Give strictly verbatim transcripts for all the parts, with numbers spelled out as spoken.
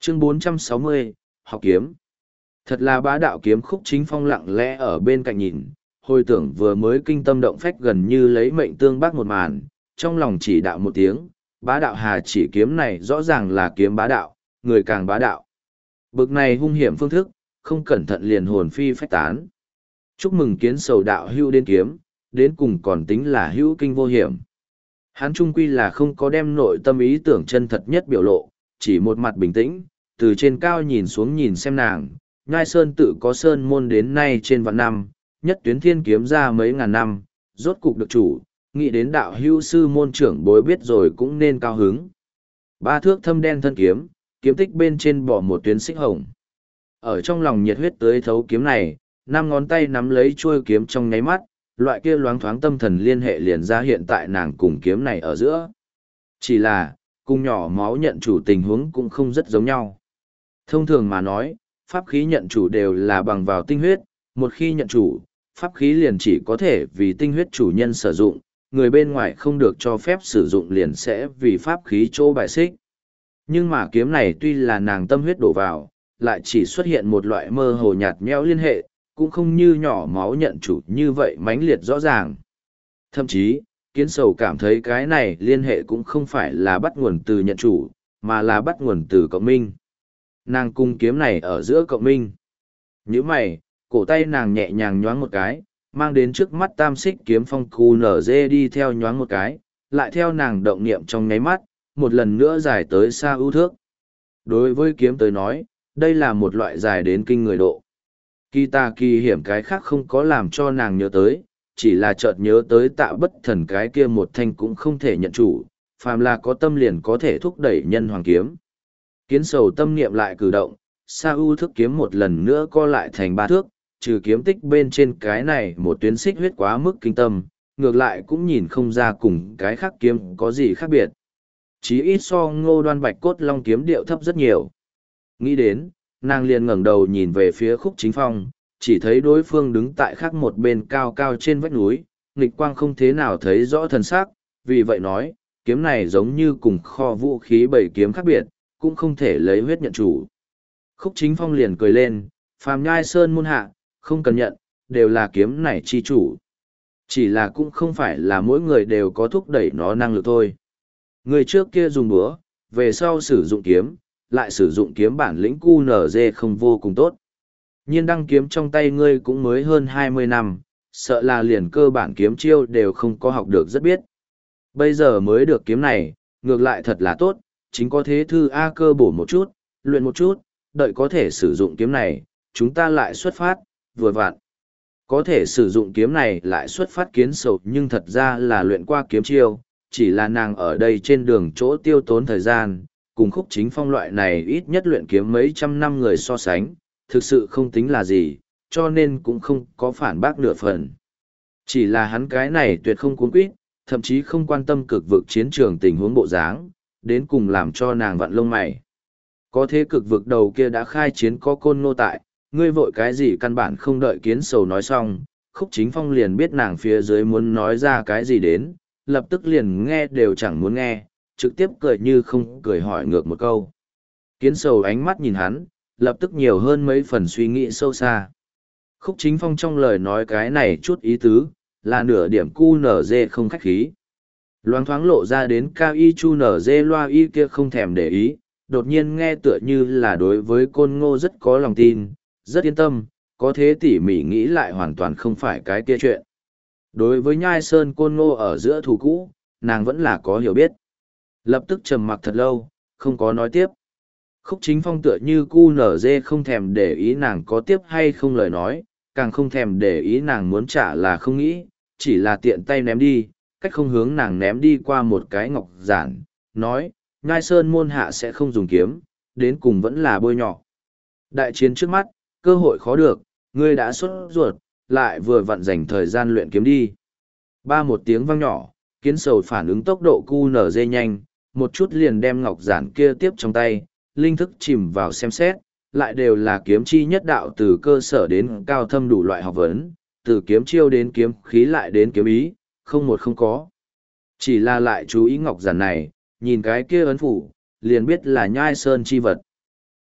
Chương bốn trăm sáu mươi, học kiếm. Thật là bá đạo kiếm. Khúc Chính Phong lặng lẽ ở bên cạnh nhìn, hồi tưởng vừa mới kinh tâm động phách gần như lấy mệnh tương bác một màn, trong lòng chỉ đạo một tiếng, bá đạo hà chỉ kiếm này rõ ràng là kiếm bá đạo, người càng bá đạo. Bực này hung hiểm phương thức, không cẩn thận liền hồn phi phách tán. Chúc mừng Kiến Sầu đạo hữu đến kiếm, đến cùng còn tính là hữu kinh vô hiểm. Hắn trung quy là không có đem nội tâm ý tưởng chân thật nhất biểu lộ, chỉ một mặt bình tĩnh, từ trên cao nhìn xuống nhìn xem nàng, Nhai Sơn tự có sơn môn đến nay trên vạn năm, nhất tuyến thiên kiếm ra mấy ngàn năm, rốt cục được chủ, nghĩ đến đạo hữu sư môn trưởng bối biết rồi cũng nên cao hứng. Ba thước thâm đen thân kiếm, kiếm tích bên trên bỏ một tuyến xích hồng. Ở trong lòng nhiệt huyết tới thấu kiếm này, năm ngón tay nắm lấy chuôi kiếm trong nháy mắt, loại kia loáng thoáng tâm thần liên hệ liền ra hiện tại nàng cùng kiếm này ở giữa. Chỉ là, cùng nhỏ máu nhận chủ tình huống cũng không rất giống nhau. Thông thường mà nói, pháp khí nhận chủ đều là bằng vào tinh huyết, một khi nhận chủ, pháp khí liền chỉ có thể vì tinh huyết chủ nhân sử dụng, người bên ngoài không được cho phép sử dụng liền sẽ vì pháp khí chỗ bài xích. Nhưng mà kiếm này tuy là nàng tâm huyết đổ vào, lại chỉ xuất hiện một loại mơ hồ nhạt nhẽo liên hệ, cũng không như nhỏ máu nhận chủ như vậy mãnh liệt rõ ràng. Thậm chí, Kiến Sầu cảm thấy cái này liên hệ cũng không phải là bắt nguồn từ nhận chủ, mà là bắt nguồn từ cộng minh. Nàng cung kiếm này ở giữa cộng minh. Như mày, cổ tay nàng nhẹ nhàng nhoáng một cái, mang đến trước mắt tam xích kiếm phong cu nở dê đi theo nhoáng một cái, lại theo nàng động niệm trong nháy mắt, một lần nữa dài tới xa ưu thước. Đối với kiếm tới nói, đây là một loại dài đến kinh người độ. Kỳ tà kỳ hiểm cái khác không có làm cho nàng nhớ tới, chỉ là chợt nhớ tới tạ bất thần cái kia một thanh cũng không thể nhận chủ, phàm là có tâm liền có thể thúc đẩy nhân hoàng kiếm. Kiến Sầu tâm niệm lại cử động, sa ưu thức kiếm một lần nữa co lại thành ba thước, trừ kiếm tích bên trên cái này một tuyến xích huyết quá mức kinh tâm, ngược lại cũng nhìn không ra cùng cái khác kiếm có gì khác biệt. Chí ít so Ngô Đoan Bạch cốt long kiếm điệu thấp rất nhiều. Nghĩ đến, nàng liền ngẩng đầu nhìn về phía Khúc Chính Phong, chỉ thấy đối phương đứng tại khác một bên cao cao trên vách núi, nghịch quang không thế nào thấy rõ thần sắc, vì vậy nói, kiếm này giống như cùng kho vũ khí bảy kiếm khác biệt, cũng không thể lấy huyết nhận chủ. Khúc Chính Phong liền cười lên, phàm nhai sơn môn hạ, không cần nhận, đều là kiếm này chi chủ. Chỉ là cũng không phải là mỗi người đều có thúc đẩy nó năng lực thôi. Người trước kia dùng búa, về sau sử dụng kiếm, lại sử dụng kiếm bản lĩnh cu nở dê không vô cùng tốt. Nhiên đăng kiếm trong tay ngươi cũng mới hơn hai mươi năm, sợ là liền cơ bản kiếm chiêu đều không có học được rất biết. Bây giờ mới được kiếm này, ngược lại thật là tốt, chính có thế thư A cơ bổ một chút, luyện một chút, đợi có thể sử dụng kiếm này, chúng ta lại xuất phát, vừa vặn. Có thể sử dụng kiếm này lại xuất phát Kiến Sầu nhưng thật ra là luyện qua kiếm chiêu, chỉ là nàng ở đây trên đường chỗ tiêu tốn thời gian, cùng Khúc Chính Phong loại này ít nhất luyện kiếm mấy trăm năm người so sánh, thực sự không tính là gì, cho nên cũng không có phản bác nửa phần. Chỉ là hắn cái này tuyệt không cuốn quýt, thậm chí không quan tâm cực vực chiến trường tình huống bộ dáng, đến cùng làm cho nàng vặn lông mày. Có thế cực vực đầu kia đã khai chiến có Côn Ngô tại, ngươi vội cái gì căn bản không đợi Kiến Sầu nói xong, Khúc Chính Phong liền biết nàng phía dưới muốn nói ra cái gì đến, lập tức liền nghe đều chẳng muốn nghe, trực tiếp cười như không cười hỏi ngược một câu. Kiến Sầu ánh mắt nhìn hắn, lập tức nhiều hơn mấy phần suy nghĩ sâu xa. Khúc Chính Phong trong lời nói cái này chút ý tứ, là nửa điểm cu nở dê không khách khí. Loáng thoáng lộ ra đến cao y chu nở dê loa y kia không thèm để ý, đột nhiên nghe tựa như là đối với Côn Ngô rất có lòng tin, rất yên tâm, có thế tỉ mỉ nghĩ lại hoàn toàn không phải cái kia chuyện. Đối với Nhai Sơn Côn Ngô ở giữa thủ cũ, nàng vẫn là có hiểu biết. Lập tức trầm mặc thật lâu, không có nói tiếp. Khúc Chính Phong tựa như cu nở dê không thèm để ý nàng có tiếp hay không lời nói, càng không thèm để ý nàng muốn trả là không nghĩ, chỉ là tiện tay ném đi, cách không hướng nàng ném đi qua một cái ngọc giản, nói, Nhai Sơn môn hạ sẽ không dùng kiếm, đến cùng vẫn là bôi nhọ. Đại chiến trước mắt, cơ hội khó được, ngươi đã xuất ruột, lại vừa vặn dành thời gian luyện kiếm đi. Ba một tiếng vang nhỏ, Kiến Sầu phản ứng tốc độ cu nở dê nhanh, một chút liền đem ngọc giản kia tiếp trong tay, linh thức chìm vào xem xét, lại đều là kiếm chi nhất đạo từ cơ sở đến cao thâm đủ loại học vấn, từ kiếm chiêu đến kiếm khí lại đến kiếm ý, không một không có. Chỉ là lại chú ý ngọc giản này, nhìn cái kia ấn phủ, liền biết là Nhai Sơn chi vật.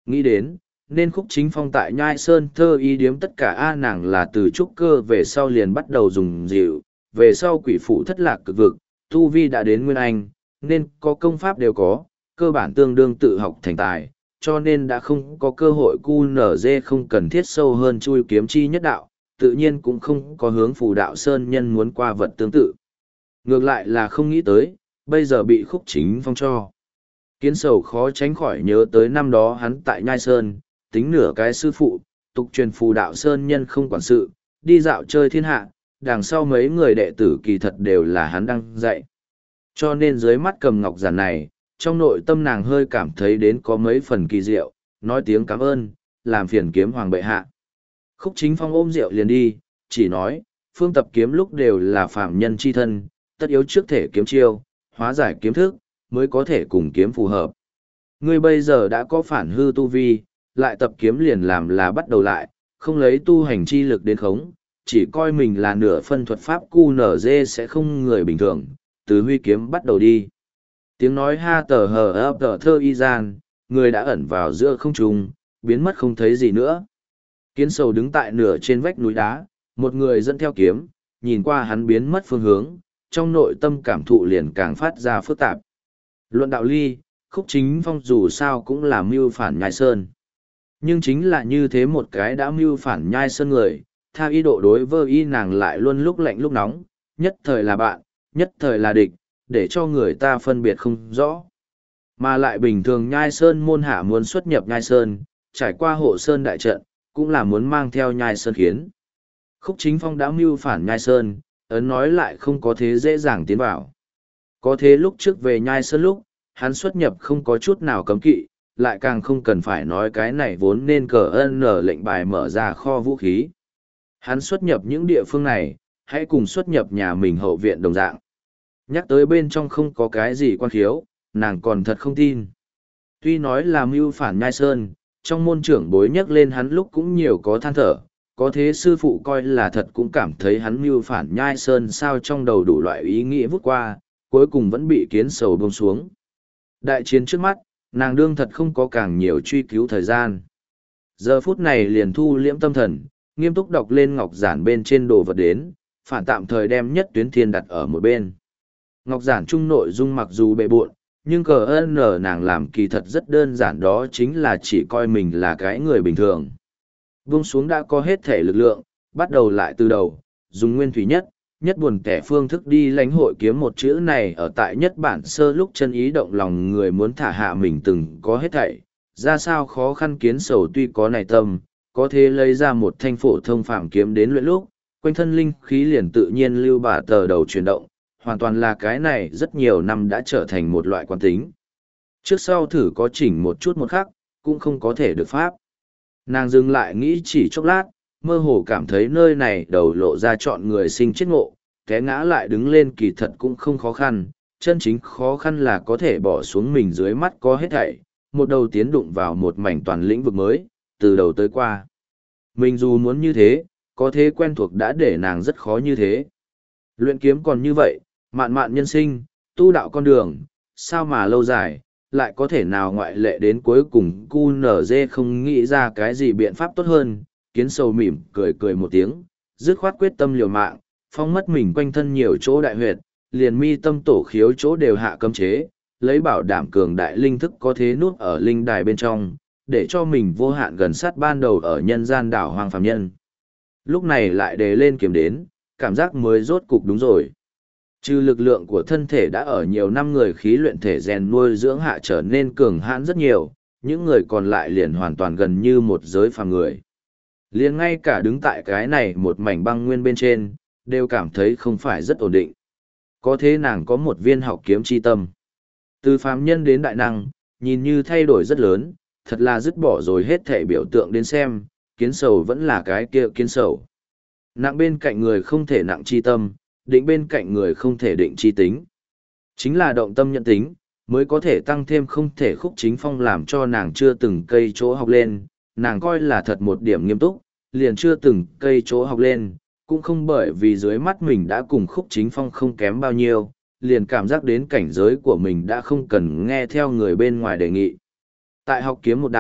Nghĩ đến, nên Khúc Chính Phong tại Nhai Sơn thơ y điếm tất cả A nàng là từ trúc cơ về sau liền bắt đầu dùng dịu, về sau quỷ phụ thất lạc cực vực, tu vi đã đến Nguyên Anh, nên có công pháp đều có, cơ bản tương đương tự học thành tài, cho nên đã không có cơ hội cu nở dê không cần thiết sâu hơn chui kiếm chi nhất đạo, tự nhiên cũng không có hướng phù đạo sơn nhân muốn qua vật tương tự. Ngược lại là không nghĩ tới, bây giờ bị Khúc Chính Phong cho. Kiến sầu khó tránh khỏi nhớ tới năm đó hắn tại Nhai Sơn, tính nửa cái sư phụ, tục truyền phù đạo sơn nhân không quản sự, đi dạo chơi thiên hạ, đằng sau mấy người đệ tử kỳ thật đều là hắn đang dạy. Cho nên dưới mắt cầm ngọc giản này, trong nội tâm nàng hơi cảm thấy đến có mấy phần kỳ diệu, nói tiếng cảm ơn, làm phiền kiếm hoàng bệ hạ. Khúc Chính Phong ôm rượu liền đi, chỉ nói, phương tập kiếm lúc đều là phạm nhân chi thân, tất yếu trước thể kiếm chiêu, hóa giải kiếm thức, mới có thể cùng kiếm phù hợp. Ngươi bây giờ đã có phản hư tu vi, lại tập kiếm liền làm là bắt đầu lại, không lấy tu hành chi lực đến khống, chỉ coi mình là nửa phân thuật pháp cu nở dê sẽ không người bình thường, từ huy kiếm bắt đầu đi. Tiếng nói ha tờ hờ ấp tờ thơ y gian, người đã ẩn vào giữa không trung, biến mất không thấy gì nữa. Kiến sầu đứng tại nửa trên vách núi đá, một người dẫn theo kiếm, nhìn qua hắn biến mất phương hướng, trong nội tâm cảm thụ liền càng phát ra phức tạp. Luận đạo ly, Khúc Chính Phong dù sao cũng là mưu phản Nhai Sơn. Nhưng chính là như thế một cái đã mưu phản Nhai Sơn người, tha ý độ đối với y nàng lại luôn lúc lạnh lúc nóng, nhất thời là bạn, nhất thời là địch, để cho người ta phân biệt không rõ. Mà lại bình thường Nhai Sơn môn hạ muốn xuất nhập Nhai Sơn, trải qua hộ Sơn đại trận, cũng là muốn mang theo Nhai Sơn khiến. Khúc Chính Phong đã mưu phản Nhai Sơn, ấn nói lại không có thế dễ dàng tiến vào. Có thế lúc trước về Nhai Sơn lúc, hắn xuất nhập không có chút nào cấm kỵ, lại càng không cần phải nói cái này vốn nên cờ ân nở lệnh bài mở ra kho vũ khí. Hắn xuất nhập những địa phương này, hãy cùng xuất nhập nhà mình hậu viện đồng dạng. Nhắc tới bên trong không có cái gì quan khiếu, nàng còn thật không tin. Tuy nói là mưu phản Nhai Sơn, trong môn trưởng bối nhắc lên hắn lúc cũng nhiều có than thở, có thế sư phụ coi là thật cũng cảm thấy hắn mưu phản Nhai Sơn sao trong đầu đủ loại ý nghĩ vút qua, cuối cùng vẫn bị kiến sầu buông xuống. Đại chiến trước mắt, nàng đương thật không có càng nhiều truy cứu thời gian. Giờ phút này liền thu liễm tâm thần, nghiêm túc đọc lên ngọc giản bên trên đồ vật đến, phản tạm thời đem nhất tuyến thiên đặt ở một bên. Ngọc giản chung nội dung mặc dù bệ bộn, nhưng cờ ơn nở nàng làm kỳ thật rất đơn giản, đó chính là chỉ coi mình là cái người bình thường. Vung xuống đã có hết thể lực lượng, bắt đầu lại từ đầu, dùng nguyên thủy nhất, nhất buồn kẻ phương thức đi lãnh hội kiếm một chữ này ở tại nhất bản sơ lúc chân ý động lòng người muốn thả hạ mình từng có hết thảy, ra sao khó khăn kiến sầu tuy có này tâm, có thể lấy ra một thanh phổ thông phạm kiếm đến luyện lúc, quanh thân linh khí liền tự nhiên lưu bả tờ đầu chuyển động, hoàn toàn là cái này rất nhiều năm đã trở thành một loại quán tính. Trước sau thử có chỉnh một chút một khắc, cũng không có thể được pháp. Nàng dừng lại nghĩ chỉ chốc lát, mơ hồ cảm thấy nơi này đầu lộ ra chọn người sinh chết ngộ, té ngã lại đứng lên kỳ thật cũng không khó khăn, chân chính khó khăn là có thể bỏ xuống mình dưới mắt có hết thảy, một đầu tiến đụng vào một mảnh toàn lĩnh vực mới, từ đầu tới qua. Mình dù muốn như thế, có thế quen thuộc đã để nàng rất khó như thế. Luyện kiếm còn như vậy, mạn mạn nhân sinh, tu đạo con đường, sao mà lâu dài, lại có thể nào ngoại lệ đến cuối cùng cu nở dê không nghĩ ra cái gì biện pháp tốt hơn, kiến sầu mỉm cười cười một tiếng, dứt khoát quyết tâm liều mạng, phong mất mình quanh thân nhiều chỗ đại huyệt, liền mi tâm tổ khiếu chỗ đều hạ cấm chế, lấy bảo đảm cường đại linh thức có thế nuốt ở linh đài bên trong, để cho mình vô hạn gần sát ban đầu ở nhân gian đảo hoang phàm nhân. Lúc này lại đề lên kiếm đến, cảm giác mới rốt cục đúng rồi. Trừ lực lượng của thân thể đã ở nhiều năm người khí luyện thể rèn nuôi dưỡng hạ trở nên cường hãn rất nhiều, những người còn lại liền hoàn toàn gần như một giới phàm người. Liền ngay cả đứng tại cái này một mảnh băng nguyên bên trên, đều cảm thấy không phải rất ổn định. Có thế nàng có một viên học kiếm chi tâm. Từ phàm nhân đến đại năng, nhìn như thay đổi rất lớn, thật là dứt bỏ rồi hết thể biểu tượng đến xem, kiến sầu vẫn là cái kia kiến sầu. Nặng bên cạnh người không thể nặng chi tâm, định bên cạnh người không thể định chi tính. Chính là động tâm nhận tính, mới có thể tăng thêm không thể Khúc Chính Phong làm cho nàng chưa từng cây chỗ học lên, nàng coi là thật một điểm nghiêm túc, liền chưa từng cây chỗ học lên, cũng không bởi vì dưới mắt mình đã cùng Khúc Chính Phong không kém bao nhiêu, liền cảm giác đến cảnh giới của mình đã không cần nghe theo người bên ngoài đề nghị. Tại học kiếm một đạo,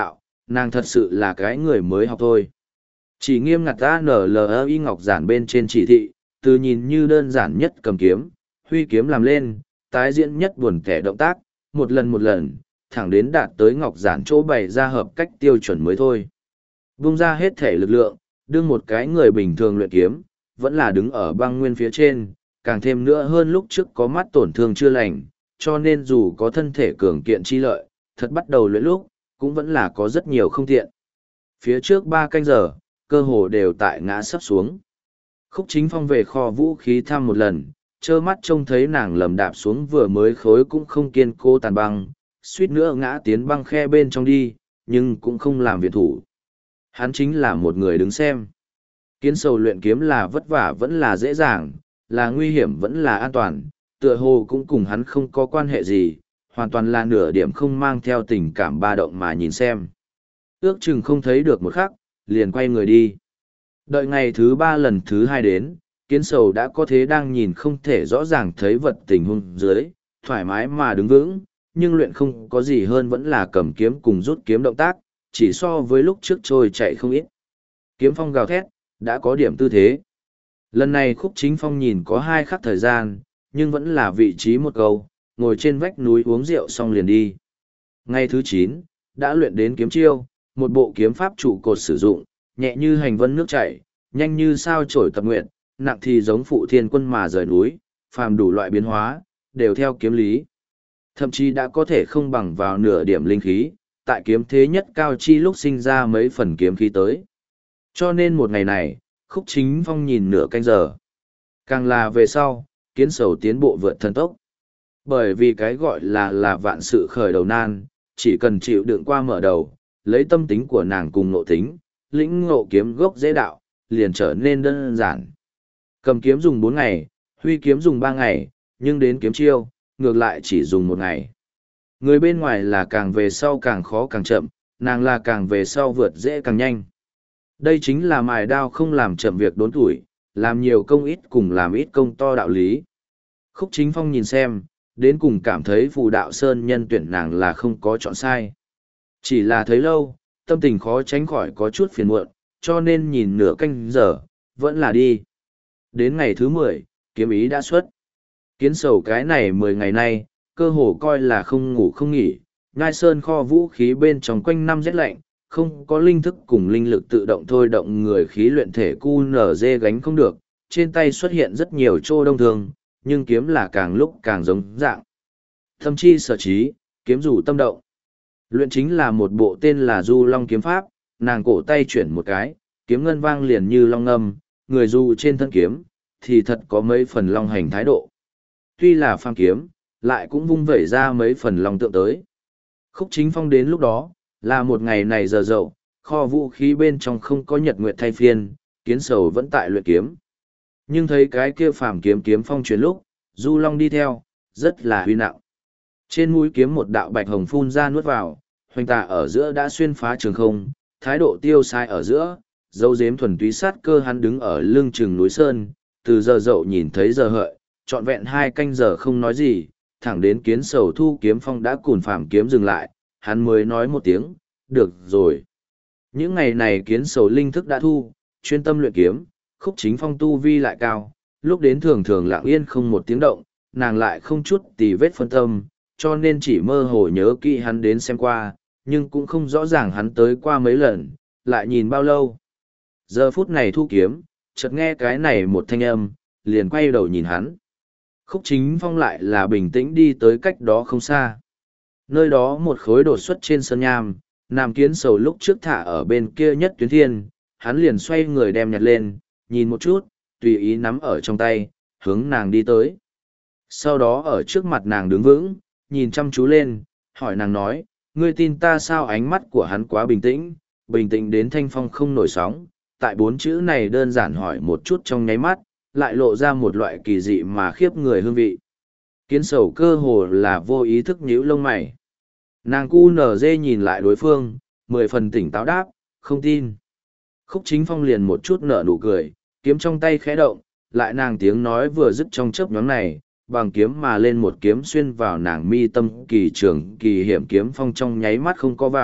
nàng thật sự là cái người mới học thôi. Chỉ nghiêm ngặt ta nở lờ y ngọc giản bên trên chỉ thị, từ nhìn như đơn giản nhất cầm kiếm, huy kiếm làm lên, tái diễn nhất buồn kẻ động tác, một lần một lần, thẳng đến đạt tới ngọc giản chỗ bày ra hợp cách tiêu chuẩn mới thôi. Bung ra hết thể lực lượng, đương một cái người bình thường luyện kiếm, vẫn là đứng ở băng nguyên phía trên, càng thêm nữa hơn lúc trước có mắt tổn thương chưa lành, cho nên dù có thân thể cường kiện chi lợi, thật bắt đầu luyện lúc, cũng vẫn là có rất nhiều không tiện. Phía trước ba canh giờ, cơ hồ đều tại ngã sắp xuống. Khúc Chính Phong về kho vũ khí thăm một lần, trơ mắt trông thấy nàng lầm đạp xuống vừa mới khối cũng không kiên cố tàn băng, suýt nữa ngã tiến băng khe bên trong đi, nhưng cũng không làm viện thủ. Hắn chính là một người đứng xem. Kiến sầu luyện kiếm là vất vả vẫn là dễ dàng, là nguy hiểm vẫn là an toàn, tựa hồ cũng cùng hắn không có quan hệ gì, hoàn toàn là nửa điểm không mang theo tình cảm ba động mà nhìn xem. Ước chừng không thấy được một khắc, liền quay người đi. Đợi ngày thứ ba lần thứ hai đến, kiến sầu đã có thế đang nhìn không thể rõ ràng thấy vật tình huống dưới, thoải mái mà đứng vững, nhưng luyện không có gì hơn vẫn là cầm kiếm cùng rút kiếm động tác, chỉ so với lúc trước trôi chạy không ít. Kiếm phong gào thét, đã có điểm tư thế. Lần này Khúc Chính Phong nhìn có hai khắc thời gian, nhưng vẫn là vị trí một câu, ngồi trên vách núi uống rượu xong liền đi. Ngày thứ chín, đã luyện đến kiếm chiêu, một bộ kiếm pháp trụ cột sử dụng, nhẹ như hành vân nước chảy, nhanh như sao trổi tập nguyện, nặng thì giống phụ thiên quân mà rời núi, phàm đủ loại biến hóa, đều theo kiếm lý. Thậm chí đã có thể không bằng vào nửa điểm linh khí, tại kiếm thế nhất cao chi lúc sinh ra mấy phần kiếm khí tới. Cho nên một ngày này, Khúc Chính Phong nhìn nửa canh giờ. Càng là về sau, kiến sầu tiến bộ vượt thần tốc. Bởi vì cái gọi là là vạn sự khởi đầu nan, chỉ cần chịu đựng qua mở đầu, lấy tâm tính của nàng cùng nội tính, lĩnh ngộ kiếm gốc dễ đạo, liền trở nên đơn giản. Cầm kiếm dùng bốn ngày, huy kiếm dùng ba ngày, nhưng đến kiếm chiêu, ngược lại chỉ dùng một ngày. Người bên ngoài là càng về sau càng khó càng chậm, nàng là càng về sau vượt dễ càng nhanh. Đây chính là mài đao không làm chậm việc đốn tuổi, làm nhiều công ít cùng làm ít công to đạo lý. Khúc Chính Phong nhìn xem, đến cùng cảm thấy phù đạo sơn nhân tuyển nàng là không có chọn sai. Chỉ là thấy lâu, tâm tình khó tránh khỏi có chút phiền muộn, cho nên nhìn nửa canh giờ, vẫn là đi. Đến ngày thứ mười, kiếm ý đã xuất. Kiến sầu cái này mười ngày nay, cơ hồ coi là không ngủ không nghỉ, ngai sơn kho vũ khí bên trong quanh năm rét lạnh, không có linh thức cùng linh lực tự động thôi động người khí luyện thể cu nở dê gánh không được, trên tay xuất hiện rất nhiều chỗ đông thương, nhưng kiếm là càng lúc càng giống dạng. Thâm chi sở trí, kiếm rủ tâm động. Luyện chính là một bộ tên là Du Long kiếm pháp, nàng cổ tay chuyển một cái, kiếm ngân vang liền như long ngâm, người du trên thân kiếm, thì thật có mấy phần long hành thái độ. Tuy là phàm kiếm, lại cũng vung vẩy ra mấy phần long tượng tới. Khúc Chính Phong đến lúc đó, là một ngày này giờ dậu, kho vũ khí bên trong không có nhật nguyệt thay phiên, kiến sầu vẫn tại luyện kiếm. Nhưng thấy cái kia phàm kiếm kiếm phong chuyển lúc, Du Long đi theo, rất là huy nặng. Trên mũi kiếm một đạo bạch hồng phun ra nuốt vào, hoành tà ở giữa đã xuyên phá trường không, thái độ tiêu sai ở giữa, dấu dếm thuần túy sát cơ hắn đứng ở lưng chừng núi sơn, từ giờ dậu nhìn thấy giờ hợi, trọn vẹn hai canh giờ không nói gì, thẳng đến kiến sầu thu kiếm phong đã cùn phàm kiếm dừng lại, hắn mới nói một tiếng, được rồi. Những ngày này kiến sầu linh thức đã thu, chuyên tâm luyện kiếm, Khúc Chính Phong tu vi lại cao, lúc đến thường thường lặng yên không một tiếng động, nàng lại không chút tì vết phân tâm, cho nên chỉ mơ hồ nhớ kỹ hắn đến xem qua, nhưng cũng không rõ ràng hắn tới qua mấy lần, lại nhìn bao lâu. Giờ phút này thu kiếm, chợt nghe cái này một thanh âm, liền quay đầu nhìn hắn. Khúc Chính Phong lại là bình tĩnh đi tới cách đó không xa. Nơi đó một khối đột xuất trên sân nham, Nam Kiến Sầu lúc trước thả ở bên kia nhất tuyến thiên, hắn liền xoay người đem nhặt lên, nhìn một chút, tùy ý nắm ở trong tay, hướng nàng đi tới. Sau đó ở trước mặt nàng đứng vững, nhìn chăm chú lên, hỏi nàng nói, ngươi tin ta sao? Ánh mắt của hắn quá bình tĩnh, bình tĩnh đến thanh phong không nổi sóng, tại bốn chữ này đơn giản hỏi một chút trong nháy mắt, lại lộ ra một loại kỳ dị mà khiếp người hương vị. Kiến Sầu cơ hồ là vô ý thức nhíu lông mày. Nàng cu nở dê nhìn lại đối phương, mười phần tỉnh táo đáp, không tin. Khúc Chính Phong liền một chút nở nụ cười, kiếm trong tay khẽ động, lại nàng tiếng nói vừa dứt trong chớp nhoáng này, bằng kiếm mà lên một kiếm xuyên vào nàng mi tâm kỳ trường kỳ hiểm kiếm phong trong nháy mắt không có vào,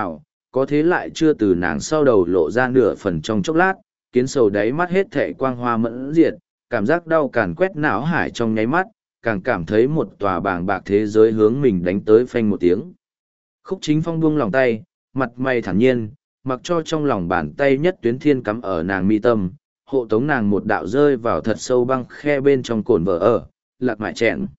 có thế lại chưa từ nàng sau đầu lộ ra nửa phần trong chốc lát, kiến sầu đáy mắt hết thệ quang hoa mẫn diệt, cảm giác đau càn quét não hải trong nháy mắt, càng cảm thấy một tòa bàng bạc thế giới hướng mình đánh tới phanh một tiếng. Khúc Chính Phong buông lòng tay, mặt mày thản nhiên, mặc cho trong lòng bàn tay nhất tuyến thiên cắm ở nàng mi tâm, hộ tống nàng một đạo rơi vào thật sâu băng khe bên trong cồn vỡ ở, lạc mại chẹn.